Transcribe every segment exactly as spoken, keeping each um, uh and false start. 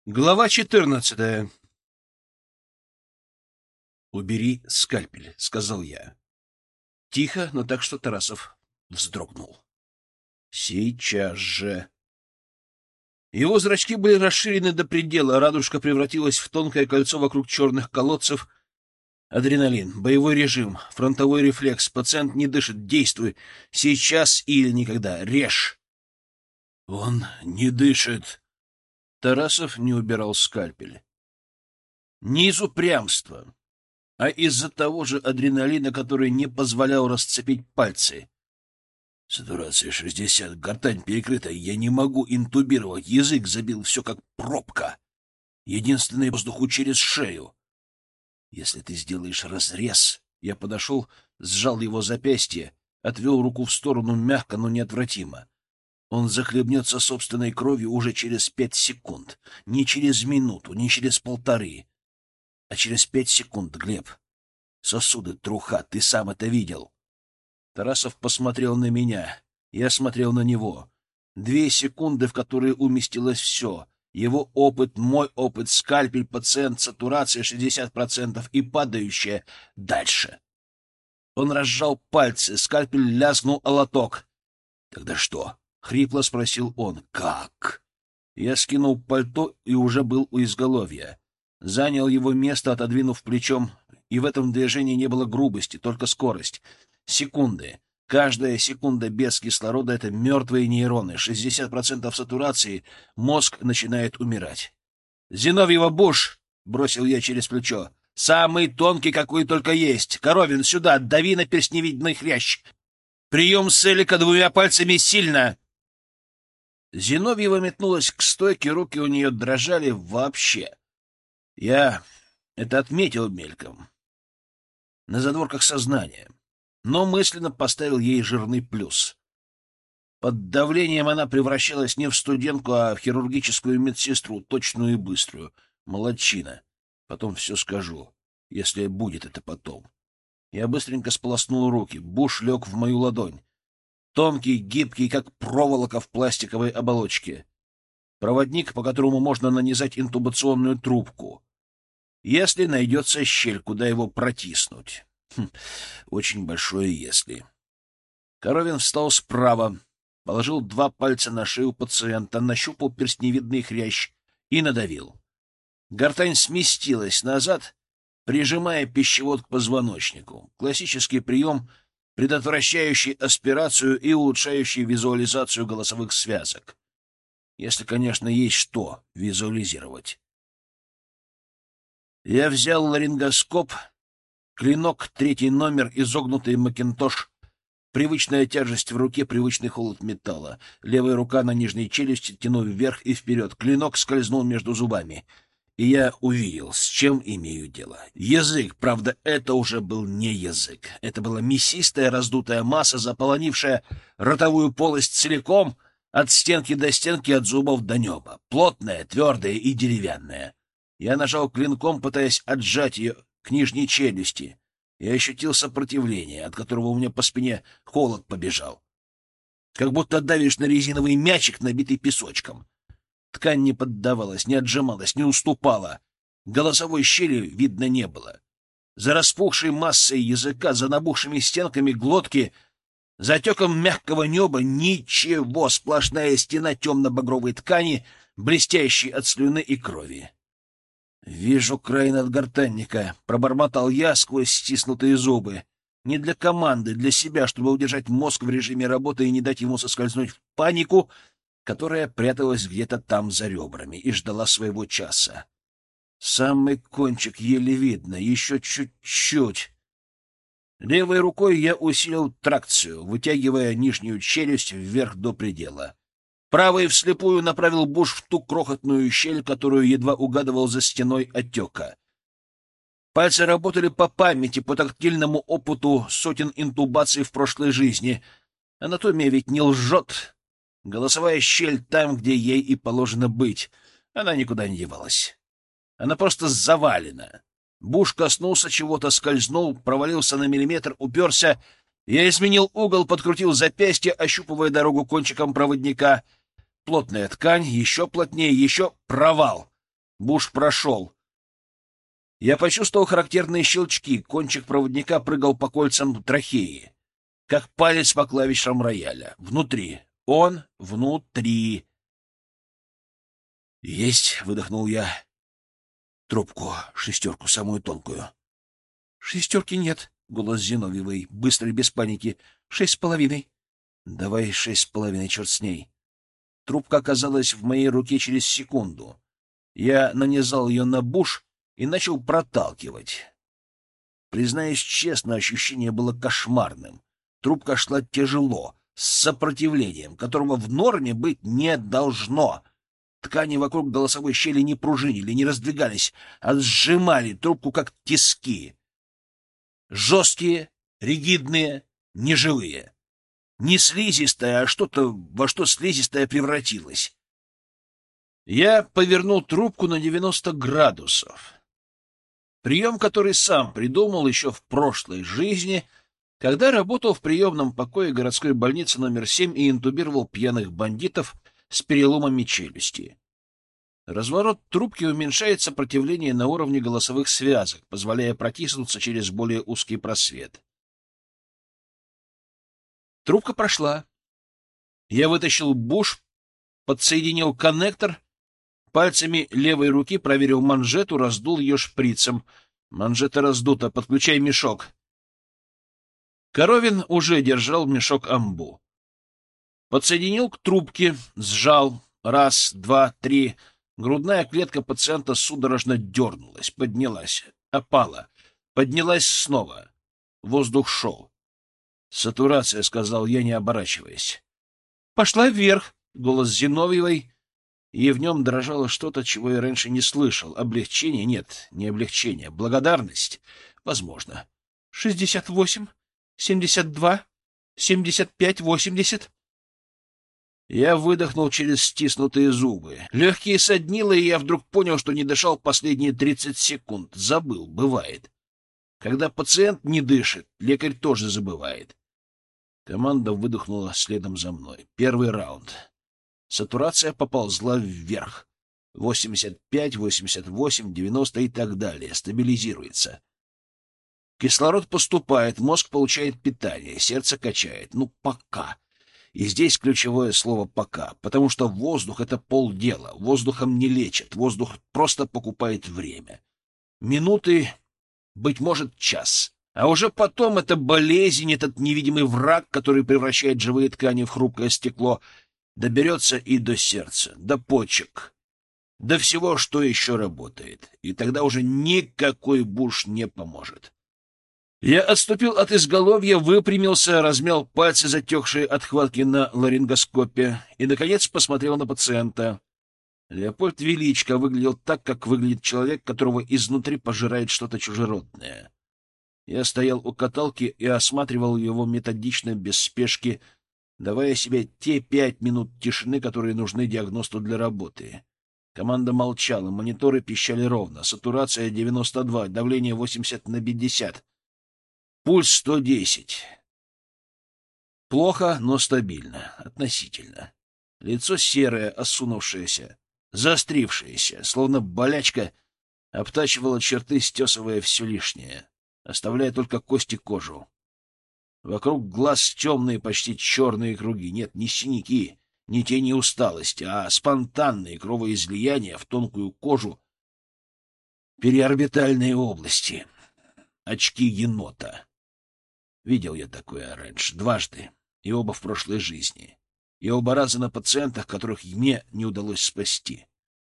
Глава четырнадцатая. «Убери скальпель», — сказал я. Тихо, но так, что Тарасов вздрогнул. «Сейчас же». Его зрачки были расширены до предела, радужка превратилась в тонкое кольцо вокруг черных колодцев. Адреналин, боевой режим, фронтовой рефлекс. Пациент не дышит. Действуй. Сейчас или никогда. Режь. Он не дышит. Тарасов не убирал скальпель. Не из упрямства, а из-за того же адреналина, который не позволял расцепить пальцы. Сатурация шестьдесят, гортань перекрыта, я не могу интубировать, язык забил все как пробка. Единственный воздуху через шею. Если ты сделаешь разрез... Я подошел, сжал его запястье, отвел руку в сторону мягко, но неотвратимо. Он захлебнется собственной кровью уже через пять секунд. Не через минуту, не через полторы, а через пять секунд, Глеб. Сосуды, труха, ты сам это видел. Тарасов посмотрел на меня. Я смотрел на него. Две секунды, в которые уместилось все. Его опыт, мой опыт, скальпель, пациент, сатурация шестьдесят процентов и падающая дальше. Он разжал пальцы, скальпель лязнул о лоток. — Тогда что? — хрипло спросил он. — Как? Я скинул пальто и уже был у изголовья. Занял его место, отодвинув плечом, и в этом движении не было грубости, только скорость. Секунды. Каждая секунда без кислорода — это мертвые нейроны. шестьдесят процентов сатурации, мозг начинает умирать. «Зиновьева, буш!» — бросил я через плечо. «Самый тонкий, какой только есть. Коровин, сюда, дави на перстневидный хрящ. Прием Селика двумя пальцами сильно!» Зиновьева метнулась к стойке, руки у нее дрожали вообще. Я это отметил мельком, на задворках сознания, но мысленно поставил ей жирный плюс. Под давлением она превращалась не в студентку, а в хирургическую медсестру, точную и быструю. Молодчина. Потом все скажу, если будет это потом. Я быстренько сполоснул руки. Буш лег в мою ладонь. Тонкий, гибкий, как проволока в пластиковой оболочке. Проводник, по которому можно нанизать интубационную трубку, если найдется щель, куда его протиснуть. Хм, очень большое «если». Коровин встал справа, положил два пальца на шею пациента, нащупал перстневидный хрящ и надавил. Гортань сместилась назад, прижимая пищевод к позвоночнику. Классический прием, предотвращающий аспирацию и улучшающий визуализацию голосовых связок. Если, конечно, есть что визуализировать. Я взял ларингоскоп, клинок, третий номер, изогнутый макинтош, привычная тяжесть в руке, привычный холод металла. Левая рука на нижней челюсти, тяну вверх и вперед. Клинок скользнул между зубами, и я увидел, с чем имею дело. Язык, правда, это уже был не язык. Это была мясистая раздутая масса, заполонившая ротовую полость целиком, от стенки до стенки, от зубов до неба. Плотная, твердая и деревянная. Я нажал клинком, пытаясь отжать ее к нижней челюсти. Я ощутил сопротивление, от которого у меня по спине холод побежал. Как будто давишь на резиновый мячик, набитый песочком. Ткань не поддавалась, не отжималась, не уступала. Голосовой щели видно не было. За распухшей массой языка, за набухшими стенками глотки, за отеком мягкого неба ничего, сплошная стена темно-багровой ткани, блестящей от слюны и крови. «Вижу край надгортанника», — пробормотал я сквозь стиснутые зубы. Не для команды, для себя, чтобы удержать мозг в режиме работы и не дать ему соскользнуть в панику, которая пряталась где-то там за ребрами и ждала своего часа. Самый кончик еле видно, еще чуть-чуть. Левой рукой я усилил тракцию, вытягивая нижнюю челюсть вверх до предела. Правой вслепую направил буш в ту крохотную щель, которую едва угадывал за стеной отека. Пальцы работали по памяти, по тактильному опыту сотен интубаций в прошлой жизни. Анатомия ведь не лжет. Голосовая щель там, где ей и положено быть. Она никуда не девалась. Она просто завалена. Буш коснулся чего-то, скользнул, провалился на миллиметр, уперся. Я изменил угол, подкрутил запястье, ощупывая дорогу кончиком проводника. Плотная ткань, еще плотнее, еще провал. Буш прошел. Я почувствовал характерные щелчки. Кончик проводника прыгал по кольцам трахеи, как палец по клавишам рояля. Внутри. Он внутри. «Есть!» — выдохнул я. «Трубку, шестерку, самую тонкую». «Шестерки нет», — голос Зиновьевой, быстро и без паники. «Шесть с половиной». «Давай шесть с половиной, черт с ней». Трубка оказалась в моей руке через секунду. Я нанизал ее на буш и начал проталкивать. Признаюсь честно, ощущение было кошмарным. Трубка шла тяжело, с сопротивлением, которого в норме быть не должно. Ткани вокруг голосовой щели не пружинили, не раздвигались, а сжимали трубку, как тиски. Жесткие, ригидные, неживые. Не слизистая, а что-то, во что слизистая превратилась. Я повернул трубку на девяносто градусов. Прием, который сам придумал еще в прошлой жизни, когда работал в приемном покое городской больницы номер семь и интубировал пьяных бандитов с переломами челюсти. Разворот трубки уменьшает сопротивление на уровне голосовых связок, позволяя протиснуться через более узкий просвет. Трубка прошла. Я вытащил буш, подсоединил коннектор, пальцами левой руки проверил манжету, раздул ее шприцем. Манжета раздута, подключай мешок. Коровин уже держал мешок амбу. Подсоединил к трубке, сжал. Раз, два, три. Грудная клетка пациента судорожно дернулась, поднялась, опала, поднялась снова. Воздух шел. «Сатурация», — сказал я, не оборачиваясь. «Пошла вверх», — голос Зиновьевой, и в нем дрожало что-то, чего я раньше не слышал. Облегчение? Нет, не облегчение. Благодарность? Возможно. «Шестьдесят восемь, семьдесят два, семьдесят пять, восемьдесят». Я выдохнул через стиснутые зубы. Легкие соднило, и я вдруг понял, что не дышал последние тридцать секунд. Забыл, бывает. Когда пациент не дышит, лекарь тоже забывает. Команда выдохнула следом за мной. Первый раунд. Сатурация поползла вверх. восемьдесят пять, восемьдесят восемь, девяносто и так далее. Стабилизируется. Кислород поступает, мозг получает питание, сердце качает. Ну, пока. И здесь ключевое слово «пока», потому что воздух — это полдела. Воздухом не лечат, воздух просто покупает время. Минуты, быть может, час. А уже потом эта болезнь, этот невидимый враг, который превращает живые ткани в хрупкое стекло, доберется и до сердца, до почек, до всего, что еще работает. И тогда уже никакой буш не поможет. Я отступил от изголовья, выпрямился, размял пальцы, затекшие от хватки на ларингоскопе, и, наконец, посмотрел на пациента. Леопольд Величко выглядел так, как выглядит человек, которого изнутри пожирает что-то чужеродное. Я стоял у каталки и осматривал его методично, без спешки, давая себе те пять минут тишины, которые нужны диагносту для работы. Команда молчала, мониторы пищали ровно. Сатурация девяносто два, давление восемьдесят на пятьдесят. Пульс сто десять. Плохо, но стабильно. Относительно. Лицо серое, осунувшееся, заострившееся, словно болячка, обтачивало черты, стесывая все лишнее, оставляя только кости, кожу. Вокруг глаз темные, почти черные круги. Нет, не синяки, не тени усталости, а спонтанные кровоизлияния в тонкую кожу, переорбитальные области, очки енота. Видел я такое раньше, дважды, и оба в прошлой жизни, и оба раза на пациентах, которых мне не удалось спасти.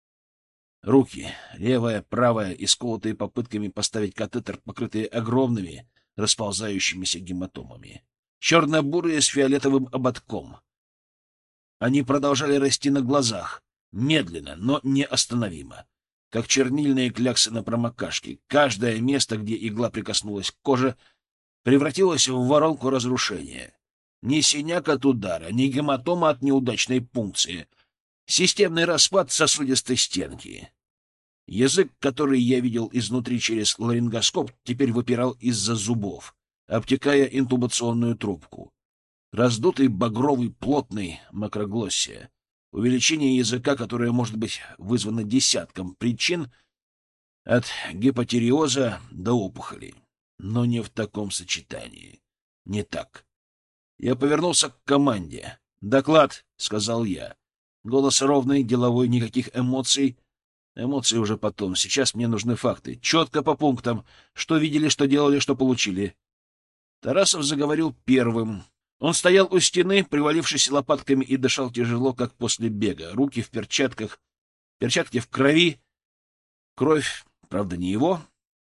Руки, левая, правая, исколотые попытками поставить катетер, покрытые огромными расползающимися гематомами. Черно-бурые с фиолетовым ободком. Они продолжали расти на глазах, медленно, но неостановимо, как чернильные кляксы на промокашке. Каждое место, где игла прикоснулась к коже, превратилось в воронку разрушения. Ни синяк от удара, ни гематома от неудачной пункции. Системный распад сосудистой стенки. Язык, который я видел изнутри через ларингоскоп, теперь выпирал из-за зубов, обтекая интубационную трубку. Раздутый, багровый, плотный, макроглоссия. увеличение языка, которое может быть вызвано десятком причин, от гипотериоза до опухолей. Но не в таком сочетании. Не так. Я повернулся к команде. «Доклад», — сказал я. Голос ровный, деловой, никаких эмоций. Эмоции уже потом. Сейчас мне нужны факты. Четко по пунктам. Что видели, что делали, что получили. Тарасов заговорил первым. Он стоял у стены, привалившись лопатками, и дышал тяжело, как после бега. Руки в перчатках. Перчатки в крови. Кровь, правда, не его.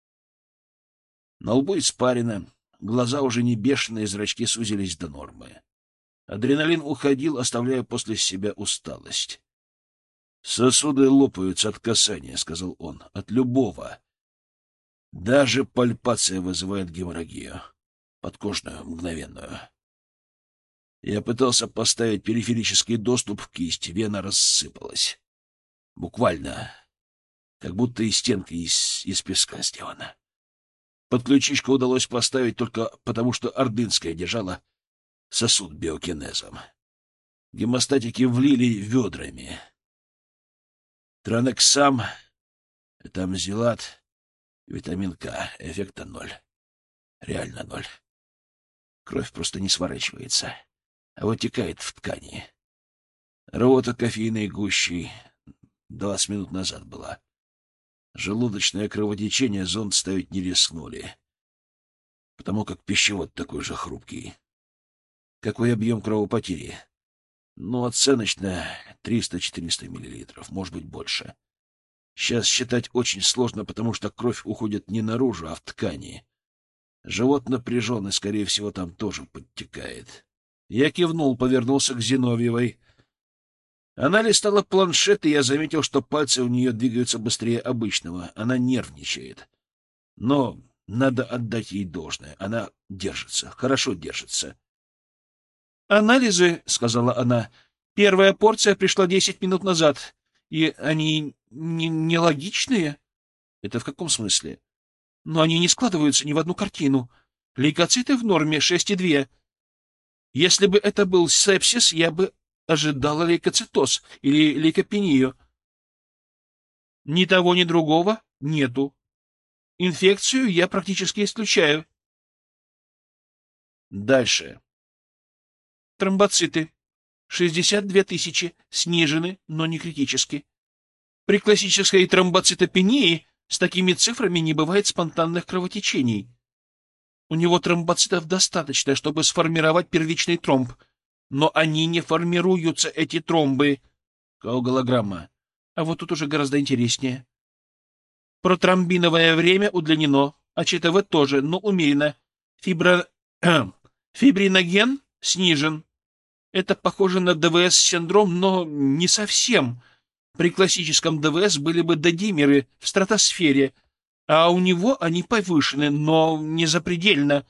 На лбу испарина. Глаза уже не бешеные, зрачки сузились до нормы. Адреналин уходил, оставляя после себя усталость. «Сосуды лопаются от касания», — сказал он, — «от любого. Даже пальпация вызывает геморрагию. Подкожную, мгновенную. Я пытался поставить периферический доступ в кисть, вена рассыпалась. Буквально, как будто и стенка из, из песка сделана. Подключичку удалось поставить только потому, что Ордынская держала сосуд биокинезом. Гемостатики влили ведрами. Транексам, этамзилат, витамин К. Эффекта ноль. Реально ноль. Кровь просто не сворачивается, а вытекает в ткани. Рвота кофейной гущей двадцать минут назад была. Желудочное кровотечение зонд ставить не рискнули, потому как пищевод такой же хрупкий. Какой объем кровопотери? Ну, оценочно триста-четыреста миллилитров, может быть, больше. Сейчас считать очень сложно, потому что кровь уходит не наружу, а в ткани. Живот напряжен, и, скорее всего, там тоже подтекает. Я кивнул, повернулся к Зиновьевой. Она листала планшет, и я заметил, что пальцы у нее двигаются быстрее обычного. Она нервничает. Но надо отдать ей должное. Она держится, хорошо держится. «Анализы», — сказала она, — «первая порция пришла десять минут назад, и они не нелогичные». «Это в каком смысле?» «Но они не складываются ни в одну картину. Лейкоциты в норме шесть и две. Если бы это был сепсис, я бы ожидала лейкоцитоз или лейкопению. Ни того, ни другого нету. Инфекцию я практически исключаю». Дальше. Тромбоциты. шестьдесят две тысячи. Снижены, но не критически. При классической тромбоцитопении с такими цифрами не бывает спонтанных кровотечений. У него тромбоцитов достаточно, чтобы сформировать первичный тромб. Но они не формируются, эти тромбы. Коагулограмма. А вот тут уже гораздо интереснее. Протромбиновое время удлинено, а ЧТВ тоже, но умеренно. Фибро... Фибриноген снижен. Это похоже на ДВС-синдром, но не совсем. При классическом ДВС были бы додимеры в стратосфере, а у него они повышены, но не запредельно.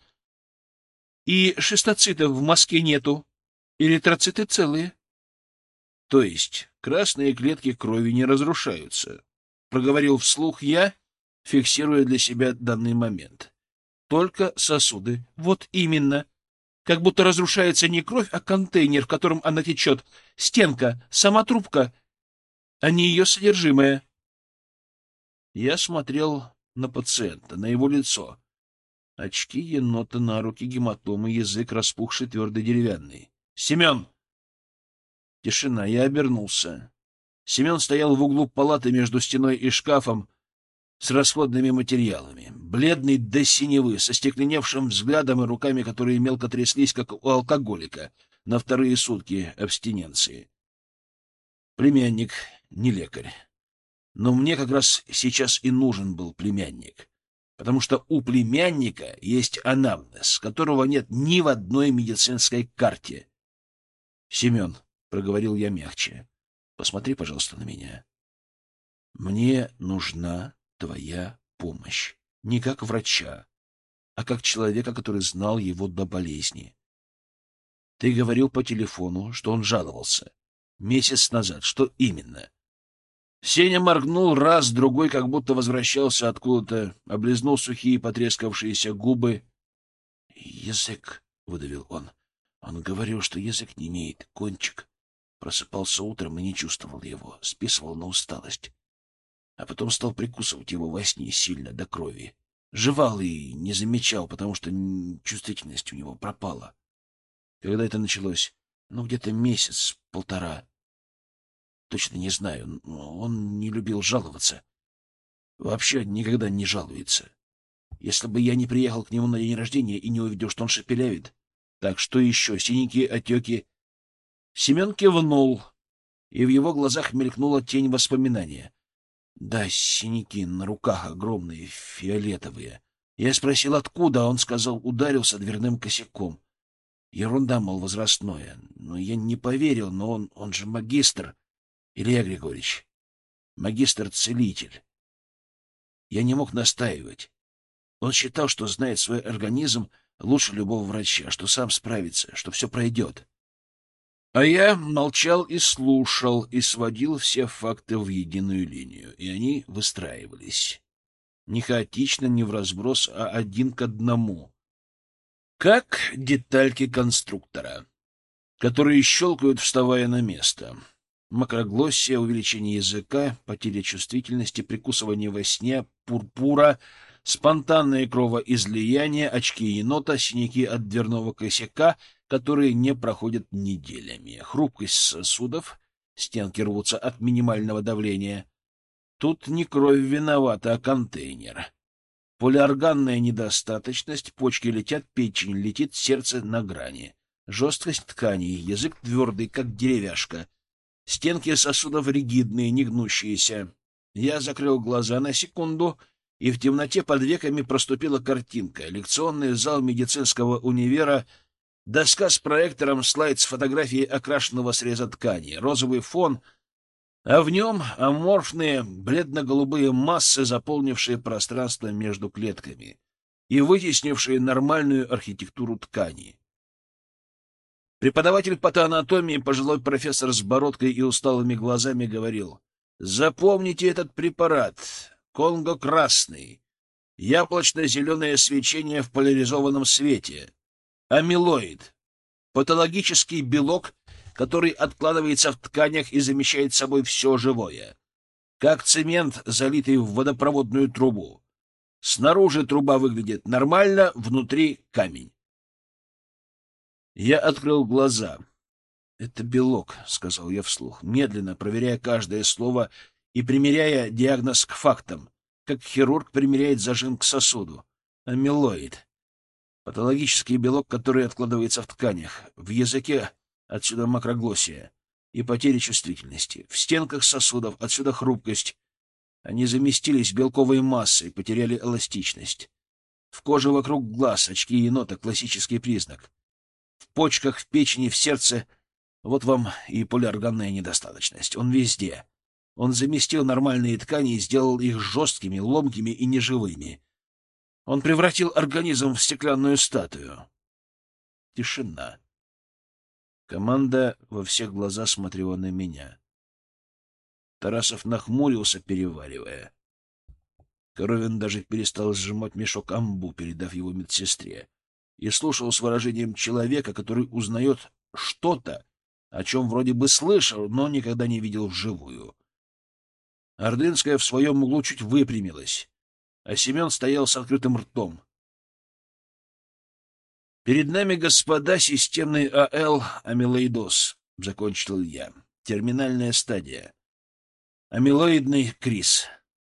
И шистоцитов в мозге нету. Эритроциты целые. То есть красные клетки крови не разрушаются, проговорил вслух я, фиксируя для себя данный момент. Только сосуды. Вот именно. Как будто разрушается не кровь, а контейнер, в котором она течет. Стенка, сама трубка, а не ее содержимое. Я смотрел на пациента, на его лицо. Очки енота, на руки гематомы, язык распухший, твердый, деревянный. «Семен!» Тишина. Я обернулся. Семен стоял в углу палаты между стеной и шкафом с расходными материалами, бледный до синевы, со стекленевшим взглядом и руками, которые мелко тряслись, как у алкоголика, на вторые сутки абстиненции. Племянник, не лекарь. Но мне как раз сейчас и нужен был племянник, потому что у племянника есть анамнез, которого нет ни в одной медицинской карте. — Семен, — проговорил я мягче, — посмотри, пожалуйста, на меня. Мне нужна твоя помощь. Не как врача, а как человека, который знал его до болезни. Ты говорил по телефону, что он жаловался. Месяц назад. Что именно? Сеня моргнул раз, другой, как будто возвращался откуда-то, облизнул сухие потрескавшиеся губы. — Язык, — выдавил он. Он говорил, что язык не имеет, кончик. Просыпался утром и не чувствовал его, списывал на усталость. А потом стал прикусывать его во сне сильно, до крови. Жевал и не замечал, потому что чувствительность у него пропала. Когда это началось? Ну, где-то месяц, полтора. Точно не знаю. Он не любил жаловаться. Вообще никогда не жалуется. Если бы я не приехал к нему на день рождения и не увидел, что он шепелявит. Так, что еще? Синяки, отеки? Семен кивнул, и в его глазах мелькнула тень воспоминания. Да, синяки на руках огромные, фиолетовые. Я спросил, откуда, а он сказал, ударился дверным косяком. Ерунда, мол, возрастное. Но я не поверил, но он, он же магистр. Илья Григорьевич, магистр-целитель. Я не мог настаивать. Он считал, что знает свой организм лучше любого врача, что сам справится, что все пройдет. А я молчал и слушал, и сводил все факты в единую линию, и они выстраивались. Не хаотично, не вразброс, а один к одному. Как детальки конструктора, которые щелкают, вставая на место. Макроглоссия, увеличение языка, потеря чувствительности, прикусывание во сне, пурпура, спонтанное кровоизлияние, очки енота, синяки от дверного косяка, которые не проходят неделями, хрупкость сосудов, стенки рвутся от минимального давления. Тут не кровь виновата, а контейнер. Полиорганная недостаточность, почки летят, печень летит, сердце на грани. Жесткость тканей, язык твердый, как деревяшка. Стенки сосудов ригидные, не гнущиеся. Я закрыл глаза на секунду, и в темноте под веками проступила картинка. Лекционный зал медицинского универа, доска с проектором, слайд с фотографией окрашенного среза ткани, розовый фон, а в нем аморфные бледно-голубые массы, заполнившие пространство между клетками и вытеснившие нормальную архитектуру ткани. Преподаватель патоанатомии, пожилой профессор с бородкой и усталыми глазами, говорил: «Запомните этот препарат. Конго-красный. Яблочно-зеленое свечение в поляризованном свете. Амилоид. Патологический белок, который откладывается в тканях и замещает собой все живое. Как цемент, залитый в водопроводную трубу. Снаружи труба выглядит нормально, внутри камень». Я открыл глаза. «Это белок», — сказал я вслух, медленно проверяя каждое слово и примеряя диагноз к фактам, как хирург примеряет зажим к сосуду. Амилоид. Патологический белок, который откладывается в тканях, в языке, отсюда макроглоссия, и потеря чувствительности. В стенках сосудов, отсюда хрупкость. Они заместились белковой массой, потеряли эластичность. В коже вокруг глаз, очки енота — классический признак. В почках, в печени, в сердце. Вот вам и полиорганная недостаточность. Он везде. Он заместил нормальные ткани и сделал их жесткими, ломкими и неживыми. Он превратил организм в стеклянную статую. Тишина. Команда во все глаза смотрела на меня. Тарасов нахмурился, переваривая. Коровин даже перестал сжимать мешок амбу, передав его медсестре, и слушал с выражением человека, который узнает что-то, о чем вроде бы слышал, но никогда не видел вживую. Ордынская в своем углу чуть выпрямилась, а Семен стоял с открытым ртом. «Перед нами, господа, системный АЛ амилоидоз», — закончил я. «Терминальная стадия. Амилоидный криз».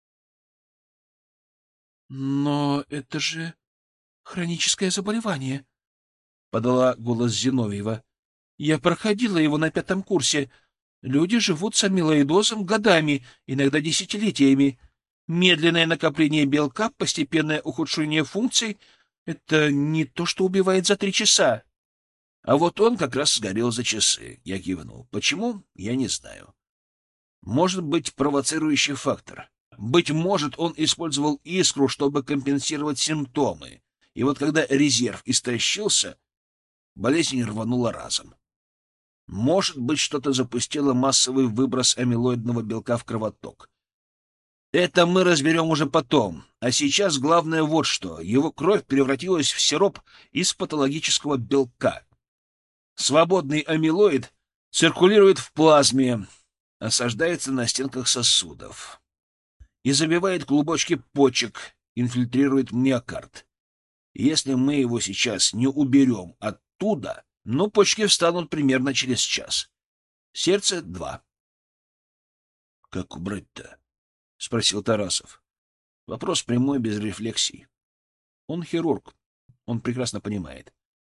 «Но это же хроническое заболевание», — подала голос Зиновьева. «Я проходила его на пятом курсе. Люди живут с амилоидозом годами, иногда десятилетиями. Медленное накопление белка, постепенное ухудшение функций — это не то, что убивает за три часа». А вот он как раз сгорел за часы. Я кивнул. Почему? Я не знаю. Может быть, провоцирующий фактор. Быть может, он использовал искру, чтобы компенсировать симптомы. И вот когда резерв истощился, болезнь рванула разом. Может быть, что-то запустило массовый выброс амилоидного белка в кровоток. Это мы разберем уже потом. А сейчас главное вот что. Его кровь превратилась в сироп из патологического белка. Свободный амилоид циркулирует в плазме, осаждается на стенках сосудов и забивает клубочки почек, инфильтрирует миокард. Если мы его сейчас не уберем оттуда, ну, почки встанут примерно через час. Сердце — два. — Как убрать-то? — спросил Тарасов. Вопрос прямой, без рефлексий. Он хирург, он прекрасно понимает.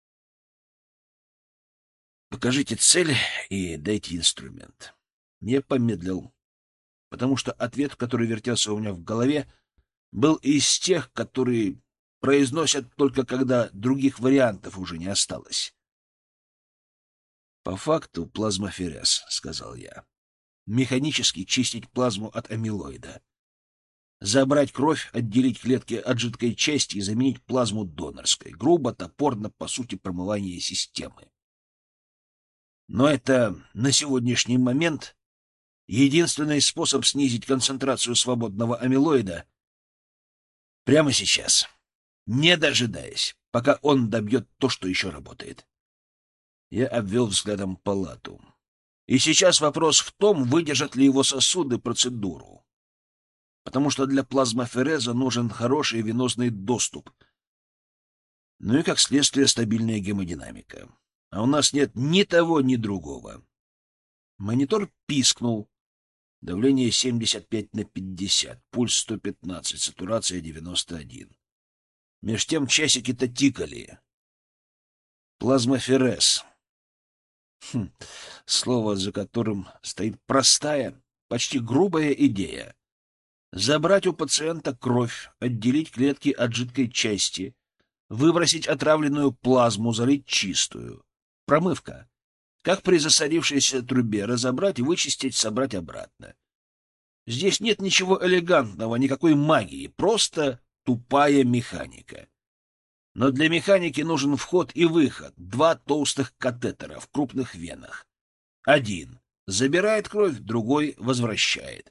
— Покажите цель и дайте инструмент. Я помедлил, потому что ответ, который вертелся у меня в голове, был из тех, которые произносят только когда других вариантов уже не осталось. «По факту плазмоферез», — сказал я. «Механически чистить плазму от амилоида. Забрать кровь, отделить клетки от жидкой части и заменить плазму донорской. Грубо, топорно, по сути, промывание системы. Но это на сегодняшний момент единственный способ снизить концентрацию свободного амилоида прямо сейчас, не дожидаясь, пока он добьет то, что еще работает». Я обвел взглядом палату. И сейчас вопрос в том, выдержат ли его сосуды процедуру. Потому что для плазмофереза нужен хороший венозный доступ. Ну и, как следствие, стабильная гемодинамика. А у нас нет ни того, ни другого. Монитор пискнул. Давление семьдесят пять на пятьдесят, пульс сто пятнадцать, сатурация девяносто один. Меж тем часики-то тикали. Плазмоферез. Хм, слово, за которым стоит простая, почти грубая идея. Забрать у пациента кровь, отделить клетки от жидкой части, выбросить отравленную плазму, залить чистую. Промывка. Как при засорившейся трубе разобрать, вычистить, собрать обратно. Здесь нет ничего элегантного, никакой магии, просто тупая механика. Но для механики нужен вход и выход. Два толстых катетера в крупных венах. Один забирает кровь, другой возвращает.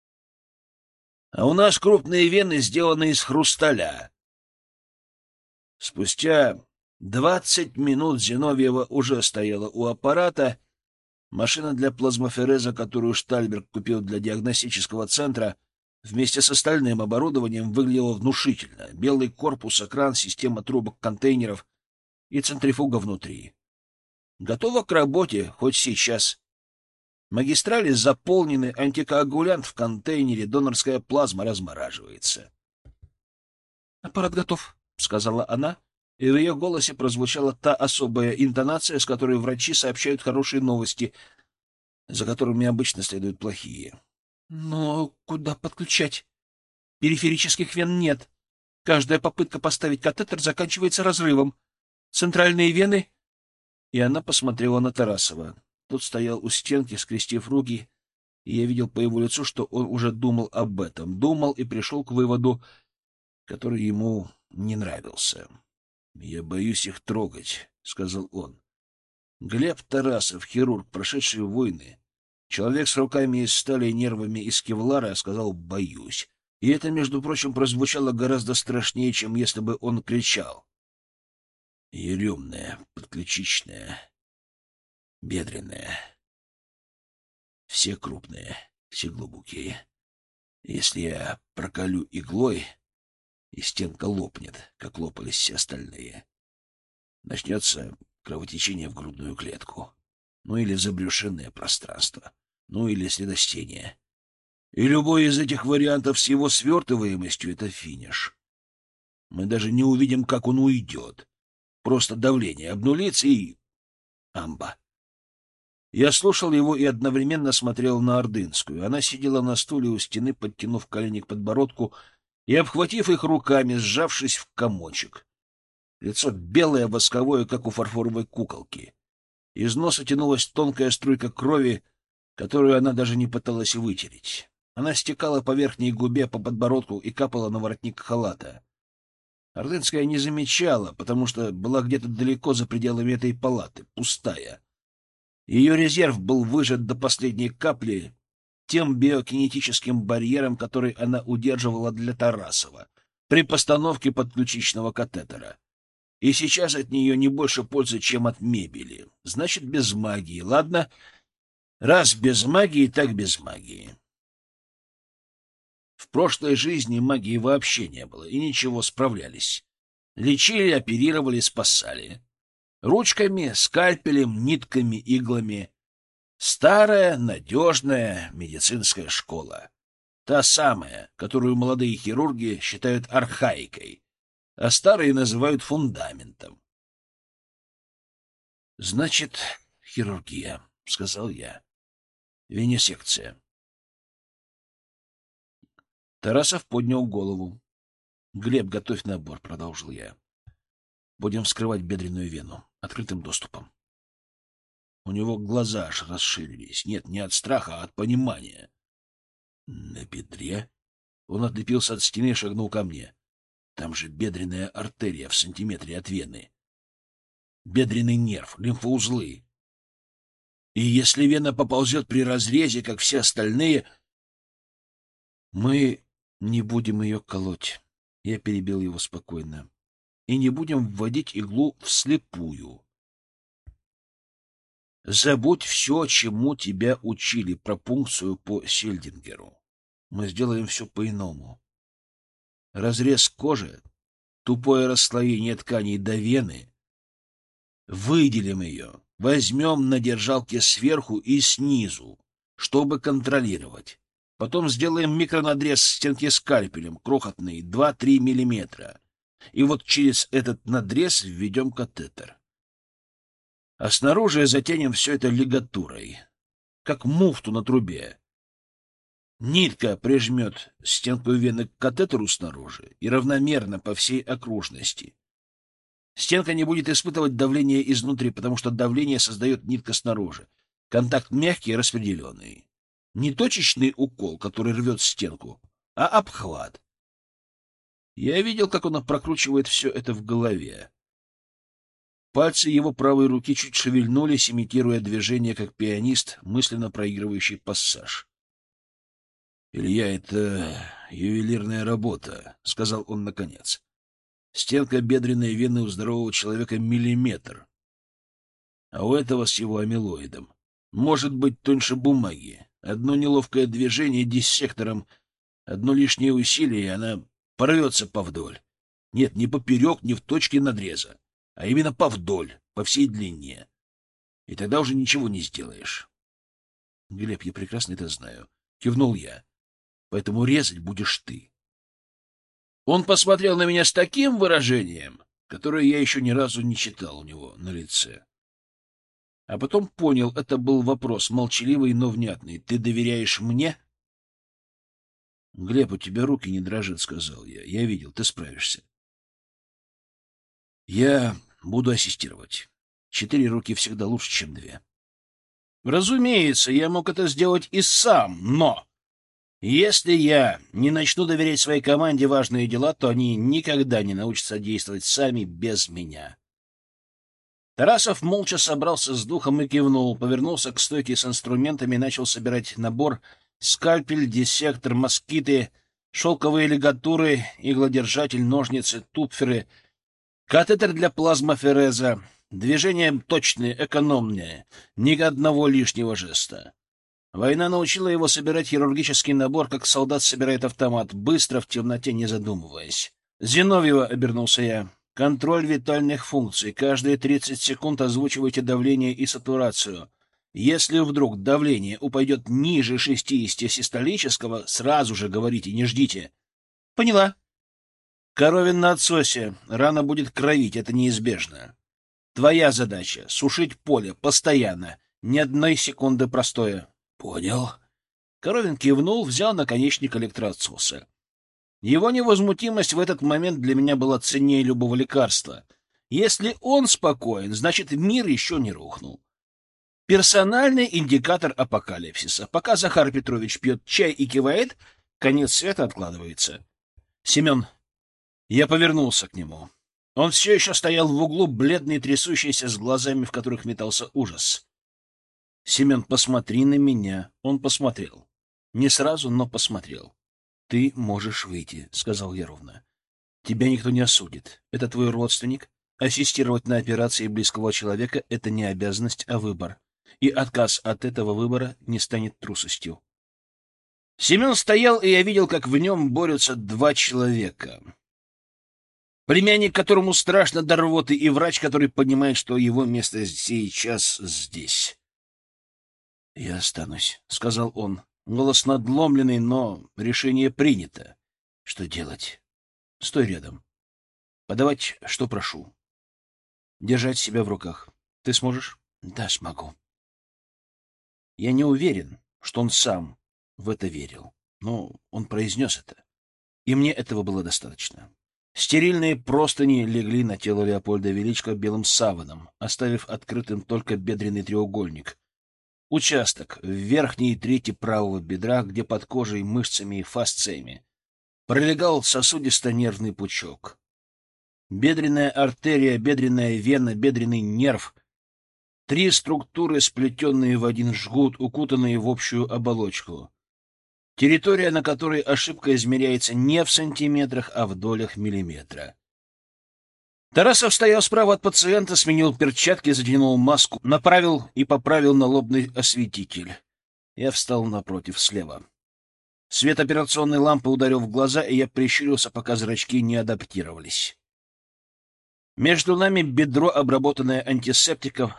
А у нас крупные вены сделаны из хрусталя. Спустя двадцать минут Зиновьева уже стояла у аппарата. Машина для плазмофереза, которую Штальберг купил для диагностического центра, вместе с остальным оборудованием выглядела внушительно. Белый корпус, экран, система трубок-контейнеров и центрифуга внутри. Готова к работе хоть сейчас. Магистрали заполнены, антикоагулянт в контейнере, донорская плазма размораживается. — Аппарат готов, — сказала она, и в ее голосе прозвучала та особая интонация, с которой врачи сообщают хорошие новости, за которыми обычно следуют плохие. — Но куда подключать? Периферических вен нет. Каждая попытка поставить катетер заканчивается разрывом. Центральные вены... И она посмотрела на Тарасова. Тот стоял у стенки, скрестив руки, и я видел по его лицу, что он уже думал об этом. Думал и пришел к выводу, который ему не нравился. — Я боюсь их трогать, — сказал он. Глеб Тарасов, хирург, прошедший войны, человек с руками из стали и нервами из кевлара, сказал «боюсь». И это, между прочим, прозвучало гораздо страшнее, чем если бы он кричал. Еремная, подключичная, бедренная. Все крупные, все глубокие. Если я проколю иглой, и стенка лопнет, как лопались все остальные. Начнется кровотечение в грудную клетку, ну или в забрюшинное пространство, ну или следостение. И любой из этих вариантов с его свертываемостью — это финиш. Мы даже не увидим, как он уйдет. Просто давление обнулится и... амба. Я слушал его и одновременно смотрел на Ордынскую. Она сидела на стуле у стены, подтянув колени к подбородку и обхватив их руками, сжавшись в комочек. Лицо белое, восковое, как у фарфоровой куколки. Из носа тянулась тонкая струйка крови, которую она даже не пыталась вытереть. Она стекала по верхней губе, по подбородку и капала на воротник халата. Ордынская не замечала, потому что была где-то далеко за пределами этой палаты, пустая. Ее резерв был выжат до последней капли тем биокинетическим барьером, который она удерживала для Тарасова при постановке подключичного катетера. И сейчас от нее не больше пользы, чем от мебели. Значит, без магии. Ладно, раз без магии, так без магии. В прошлой жизни магии вообще не было, и ничего, справлялись. Лечили, оперировали, спасали. Ручками, скальпелем, нитками, иглами. Старая, надежная медицинская школа. Та самая, которую молодые хирурги считают архаикой, а старые называют фундаментом. — Значит, хирургия, — сказал я. — Венесекция. Тарасов поднял голову. — Глеб, готовь набор, — продолжил я. — Будем вскрывать бедренную вену открытым доступом. У него глаза аж расширились. Нет, не от страха, а от понимания. — На бедре? Он отлепился от стены и шагнул ко мне. Там же бедренная артерия в сантиметре от вены. Бедренный нерв, лимфоузлы. И если вена поползет при разрезе, как все остальные... Мы не будем ее колоть. Я перебил его спокойно. И не будем вводить иглу вслепую. Забудь все, чему тебя учили про пункцию по Сельдингеру. Мы сделаем все по-иному. Разрез кожи, тупое расслоение тканей до вены. Выделим ее, возьмем на держалке сверху и снизу, чтобы контролировать. Потом сделаем микронадрез стенки скальпелем, крохотный, два-три миллиметра. И вот через этот надрез введем катетер. А снаружи затянем все это лигатурой, как муфту на трубе. Нитка прижмет стенку вены к катетеру снаружи и равномерно по всей окружности. Стенка не будет испытывать давление изнутри, потому что давление создает нитка снаружи. Контакт мягкий и распределенный. Не точечный укол, который рвет стенку, а обхват. Я видел, как он прокручивает все это в голове. Пальцы его правой руки чуть шевельнулись, имитируя движение, как пианист, мысленно проигрывающий пассаж. — Илья, это ювелирная работа, — сказал он наконец. Стенка бедренной вены у здорового человека миллиметр, а у этого с его амилоидом может быть тоньше бумаги. Одно неловкое движение диссектором, одно лишнее усилие, и она порвется повдоль. Нет, не поперек, не в точке надреза, а именно повдоль, по всей длине. И тогда уже ничего не сделаешь. — Глеб, я прекрасно это знаю. — кивнул я. — Поэтому резать будешь ты. Он посмотрел на меня с таким выражением, которое я еще ни разу не читал у него на лице. А потом понял, это был вопрос, молчаливый, но внятный. — Ты доверяешь мне? — Глеб, у тебя руки не дрожат, — сказал я. — Я видел, ты справишься. — Я буду ассистировать. Четыре руки всегда лучше, чем две. Разумеется, я мог это сделать и сам, но... Если я не начну доверять своей команде важные дела, то они никогда не научатся действовать сами без меня. Тарасов молча собрался с духом и кивнул, повернулся к стойке с инструментами и начал собирать набор: скальпель, диссектор, москиты, шелковые лигатуры, иглодержатель, ножницы, тупферы, катетер для плазмофереза. Движения точные, экономные, ни одного лишнего жеста. Война научила его собирать хирургический набор, как солдат собирает автомат, быстро, в темноте, не задумываясь. «Зиновьева», — обернулся я, — «контроль витальных функций. Каждые тридцать секунд озвучивайте давление и сатурацию. Если вдруг давление упадет ниже шестидесяти систолического, сразу же говорите, не ждите». «Поняла». «Коровин на отсосе. Рана будет кровить, это неизбежно. Твоя задача — сушить поле постоянно, ни одной секунды простоя». «Понял». Коровин кивнул, взял наконечник электроотсоса. Его невозмутимость в этот момент для меня была ценнее любого лекарства. Если он спокоен, значит, мир еще не рухнул. Персональный индикатор апокалипсиса. Пока Захар Петрович пьет чай и кивает, конец света откладывается. «Семен». Я повернулся к нему. Он все еще стоял в углу, бледный, трясущийся, с глазами, в которых метался ужас. «Семен, посмотри на меня». Он посмотрел. Не сразу, но посмотрел. «Ты можешь выйти», — сказал я ровно. «Тебя никто не осудит. Это твой родственник. Ассистировать на операции близкого человека — это не обязанность, а выбор. И отказ от этого выбора не станет трусостью. Семен стоял, и я видел, как в нем борются два человека. Племянник, которому страшно до рвоты, и врач, который понимает, что его место сейчас здесь. «Я останусь», — сказал он. Голос надломленный, но решение принято. Что делать? Стой рядом. Подавать, что прошу. Держать себя в руках. Ты сможешь? Да, смогу. Я не уверен, что он сам в это верил, но он произнес это, и мне этого было достаточно. Стерильные простыни легли на тело Леопольда Величко белым саваном, оставив открытым только бедренный треугольник. Участок в верхней трети правого бедра, где под кожей, мышцами и фасциями пролегал сосудисто-нервный пучок. Бедренная артерия, бедренная вена, бедренный нерв — три структуры, сплетенные в один жгут, укутанные в общую оболочку. Территория, на которой ошибка измеряется не в сантиметрах, а в долях миллиметра. Тарасов стоял справа от пациента, сменил перчатки, затянул маску, направил и поправил налобный осветитель. Я встал напротив, слева. Свет операционной лампы ударил в глаза, и я прищурился, пока зрачки не адаптировались. Между нами бедро, обработанное антисептиком,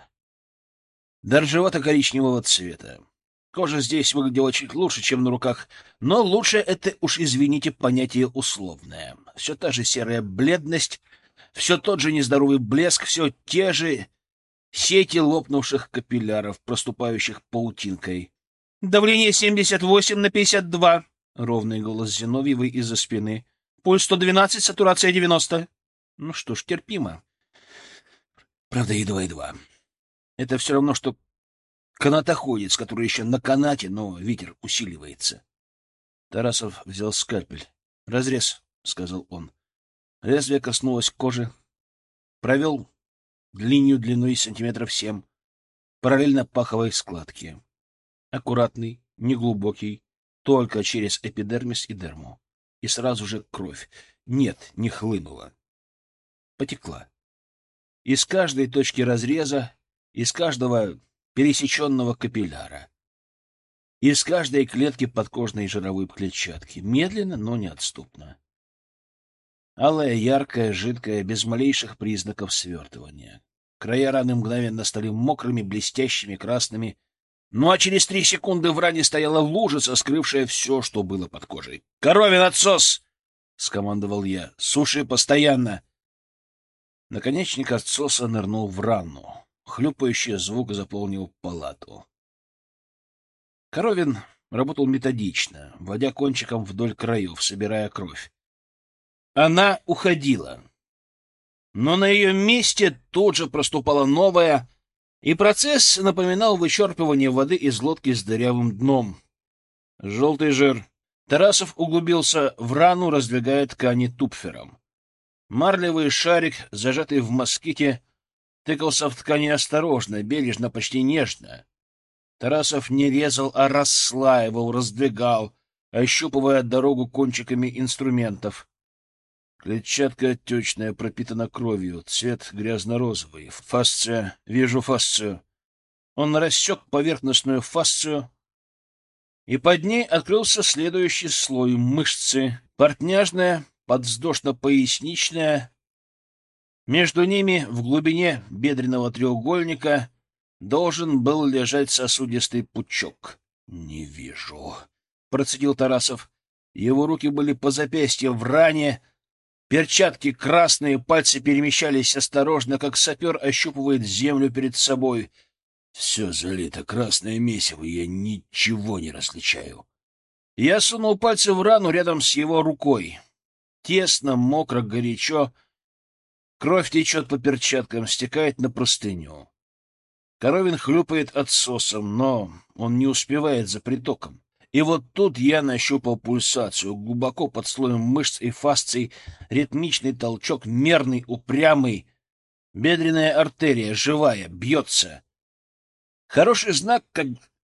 до ржевато-коричневого цвета. Кожа здесь выглядела чуть лучше, чем на руках, но лучше — это, уж извините, понятие условное. Все та же серая бледность, все тот же нездоровый блеск, все те же сети лопнувших капилляров, проступающих паутинкой. «Давление семьдесят восемь на пятьдесят два», — ровный голос Зиновьевой из-за спины. «Пульс сто двенадцать, сатурация девяносто». Ну что ж, терпимо. Правда, едва-едва. Это все равно, что канатоходец, который еще на канате, но ветер усиливается. Тарасов взял скальпель. «Разрез», — сказал он. Лезвие коснулось кожи. Провел линию длиной сантиметров семь, параллельно паховой складке. Аккуратный, неглубокий, только через эпидермис и дерму. И сразу же кровь. Нет, не хлынула. Потекла. Из каждой точки разреза, из каждого пересеченного капилляра, из каждой клетки подкожной жировой клетчатки. Медленно, но неотступно. Алая, яркая, жидкая, без малейших признаков свертывания. Края раны мгновенно стали мокрыми, блестящими, красными. Ну а через три секунды в ране стояла лужица, скрывшая все, что было под кожей. «Коровин отсос!» — скомандовал я. «Суши постоянно!» Наконечник отсоса нырнул в рану. Хлюпающий звук заполнил палату. Коровин работал методично, водя кончиком вдоль краев, собирая кровь. Она уходила. Но на ее месте тут же проступала новая, и процесс напоминал вычерпывание воды из лодки с дырявым дном. Желтый жир. Тарасов углубился в рану, раздвигая ткани тупфером. Марлевый шарик, зажатый в моските, тыкался в ткани осторожно, бережно, почти нежно. Тарасов не резал, а расслаивал, раздвигал, ощупывая дорогу кончиками инструментов. Клетчатка отечная, пропитана кровью, цвет грязно-розовый. Фасция. Вижу фасцию. Он рассек поверхностную фасцию, и под ней открылся следующий слой мышцы. Портняжная, подвздошно-поясничная. Между ними, в глубине бедренного треугольника, должен был лежать сосудистый пучок. — Не вижу, — процедил Тарасов. Его руки были по запястьям в ране, перчатки красные, пальцы перемещались осторожно, как сапер ощупывает землю перед собой. Все залито красное месиво, я ничего не различаю. Я сунул пальцы в рану рядом с его рукой. Тесно, мокро, горячо. Кровь течет по перчаткам, стекает на простыню. Коровин хлюпает отсосом, но он не успевает за притоком. И вот тут я нащупал пульсацию, глубоко под слоем мышц и фасций, ритмичный толчок, мерный, упрямый. Бедренная артерия, живая, бьется. Хороший знак, как...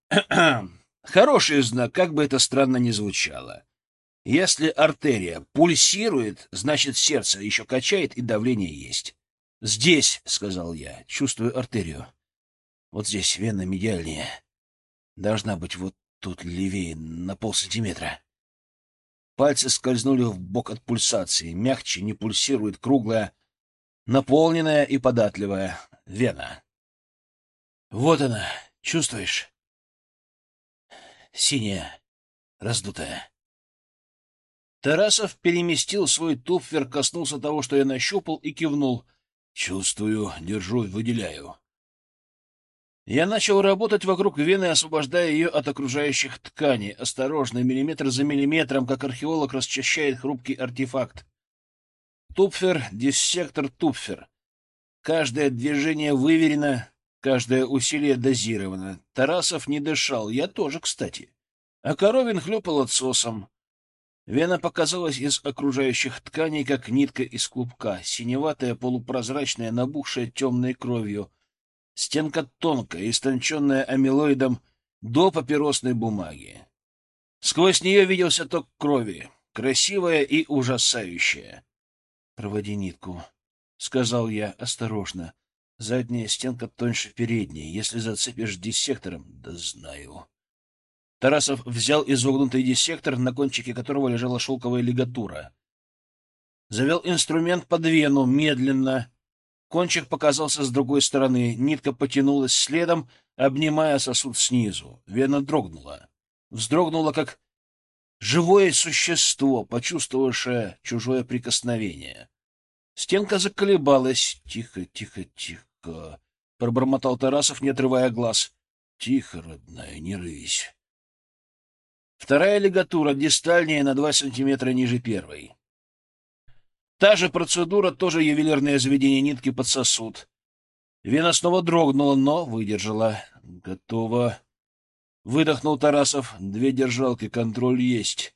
Хороший знак, как бы это странно ни звучало. Если артерия пульсирует, значит сердце еще качает и давление есть. — Здесь, — сказал я, — чувствую артерию. Вот здесь вена медиальнее. Должна быть вот тут левее на полсантиметра. Пальцы скользнули в бок от пульсации. Мягче не пульсирует круглая, наполненная и податливая вена. Вот она, чувствуешь? Синяя, раздутая. Тарасов переместил свой тупфер, коснулся того, что я нащупал, и кивнул. Чувствую, держу, выделяю. Я начал работать вокруг вены, освобождая ее от окружающих тканей, осторожно, миллиметр за миллиметром, как археолог расчищает хрупкий артефакт. Тупфер, диссектор, тупфер. Каждое движение выверено, каждое усилие дозировано. Тарасов не дышал, я тоже, кстати. А Коровин хлюпал отсосом. Вена показалась из окружающих тканей, как нитка из клубка, синеватая, полупрозрачная, набухшая темной кровью. Стенка тонкая, истонченная амилоидом до папиросной бумаги. Сквозь нее виделся ток крови, красивая и ужасающая. — Проводи нитку, — сказал я осторожно. Задняя стенка тоньше передней. Если зацепишь диссектором... Да знаю. Тарасов взял изогнутый диссектор, на кончике которого лежала шелковая лигатура. Завел инструмент под вену, медленно. Кончик показался с другой стороны. Нитка потянулась следом, обнимая сосуд снизу. Вена дрогнула. Вздрогнула, как живое существо, почувствовавшее чужое прикосновение. Стенка заколебалась. — Тихо, тихо, тихо, — пробормотал Тарасов, не отрывая глаз. — Тихо, родная, не рысь. Вторая лигатура, дистальнее на два сантиметра ниже первой. Та же процедура, тоже ювелирное заведение нитки под сосуд. Вена снова дрогнула, но выдержала. — Готово. Выдохнул Тарасов. Две держалки, контроль есть.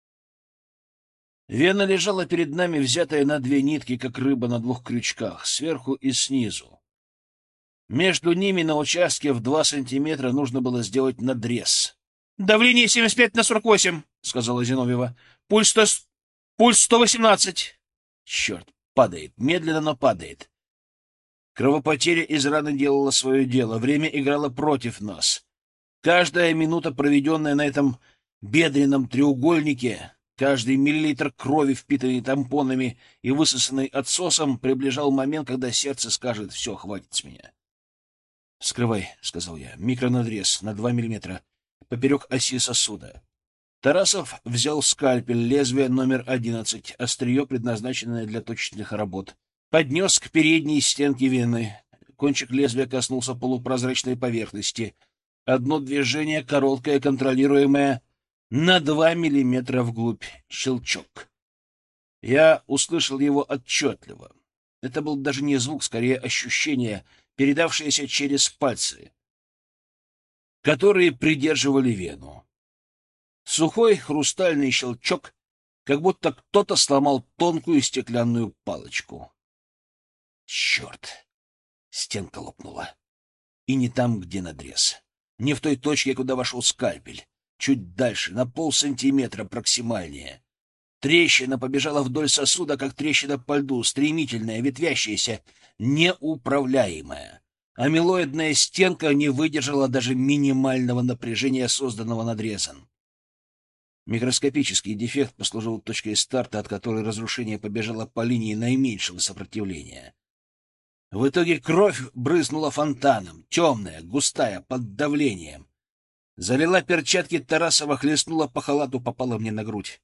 Вена лежала перед нами, взятая на две нитки, как рыба на двух крючках, сверху и снизу. Между ними на участке в два сантиметра нужно было сделать надрез. — Давление семьдесят пять на сорок восемь, — сказала Зиновьева. — Пульс сто... Пульс сто восемнадцать. Черт, падает, медленно, но падает. Кровопотеря из раны делала свое дело, время играло против нас. Каждая минута, проведенная на этом бедренном треугольнике, каждый миллилитр крови, впитанный тампонами и высосанный отсосом, приближал момент, когда сердце скажет: «Все, хватит с меня». «Скрывай», — сказал я, — «микронадрез на два миллиметра поперек оси сосуда». Тарасов взял скальпель, лезвие номер одиннадцать, острие, предназначенное для точечных работ. Поднес к передней стенке вены. Кончик лезвия коснулся полупрозрачной поверхности. Одно движение, короткое, контролируемое, на два миллиметра вглубь. Щелчок. Я услышал его отчетливо. Это был даже не звук, скорее ощущение, передавшееся через пальцы, которые придерживали вену. Сухой хрустальный щелчок, как будто кто-то сломал тонкую стеклянную палочку. Черт! Стенка лопнула. И не там, где надрез. Не в той точке, куда вошел скальпель. Чуть дальше, на полсантиметра проксимальнее. Трещина побежала вдоль сосуда, как трещина по льду, стремительная, ветвящаяся, неуправляемая. Амилоидная стенка не выдержала даже минимального напряжения, созданного надрезом. Микроскопический дефект послужил точкой старта, от которой разрушение побежало по линии наименьшего сопротивления. В итоге кровь брызнула фонтаном, темная, густая, под давлением. Залила перчатки Тарасова, хлестнула по халату, попала мне на грудь.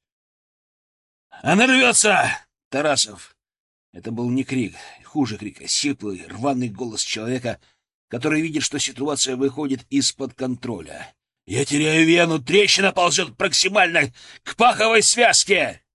«Она рвется!» Тарасов. Это был не крик, хуже крика, сиплый, рваный голос человека, который видит, что ситуация выходит из-под контроля. «Я теряю вену, трещина ползет проксимально к паховой связке!»